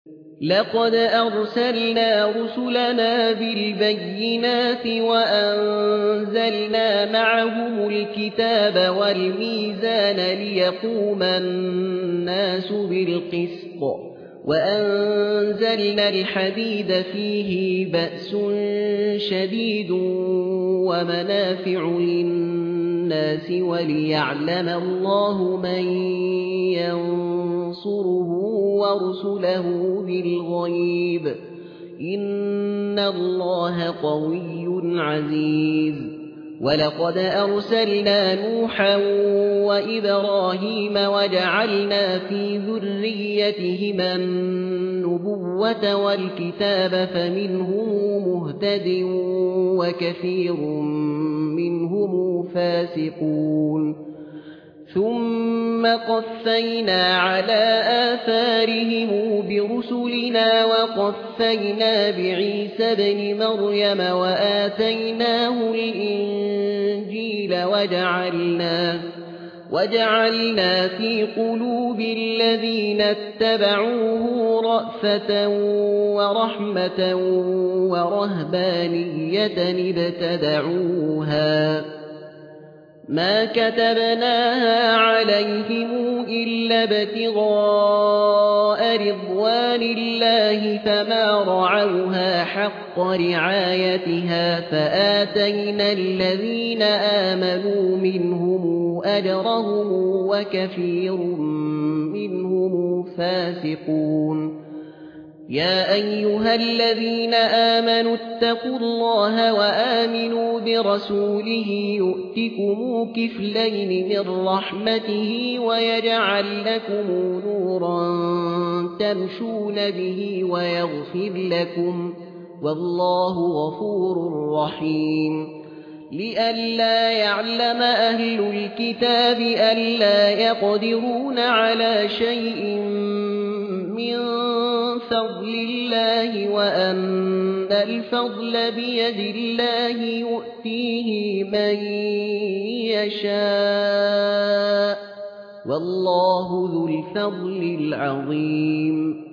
لقد أرسلنا رسلنا بالبينات وأنزلنا معهم الكتاب والميزان ليقوم الناس بالقسط وأنزلنا الحديد فيه بأس شديد ومنافع للناس وليعلم الله من ينصره ورسله بالغيب إن الله قوي عزيز. ولقد أرسلنا نوحا وإبراهيم وجعلنا في ذريتهما النبوة والكتاب فمنهم مهتد وكثير منهم فاسقون ثم قفينا على آثارهم برسلنا وقفينا بعيسى ابن مريم وآتيناه الإنجيل وجعلنا في قلوب الذين اتبعوه رأفة ورحمة ورهبانية ابتدعوها ما كتبناها عليهم إلا ابتغاء رضوان الله فما رعوها حق رعايتها فآتينا الذين آمنوا منهم أجرهم وكثير منهم فاسقون. يا أيها الذين آمنوا اتقوا الله وآمنوا برسوله يؤتكم كفلين من رحمته ويجعل لكم نورا تمشون به ويغفر لكم والله غفور رحيم. لئلا يعلم أهل الكتاب ألا يقدرون على شيء من فضل الله وأن الفضل بيد الله يؤتيه من يشاء والله ذو الفضل العظيم.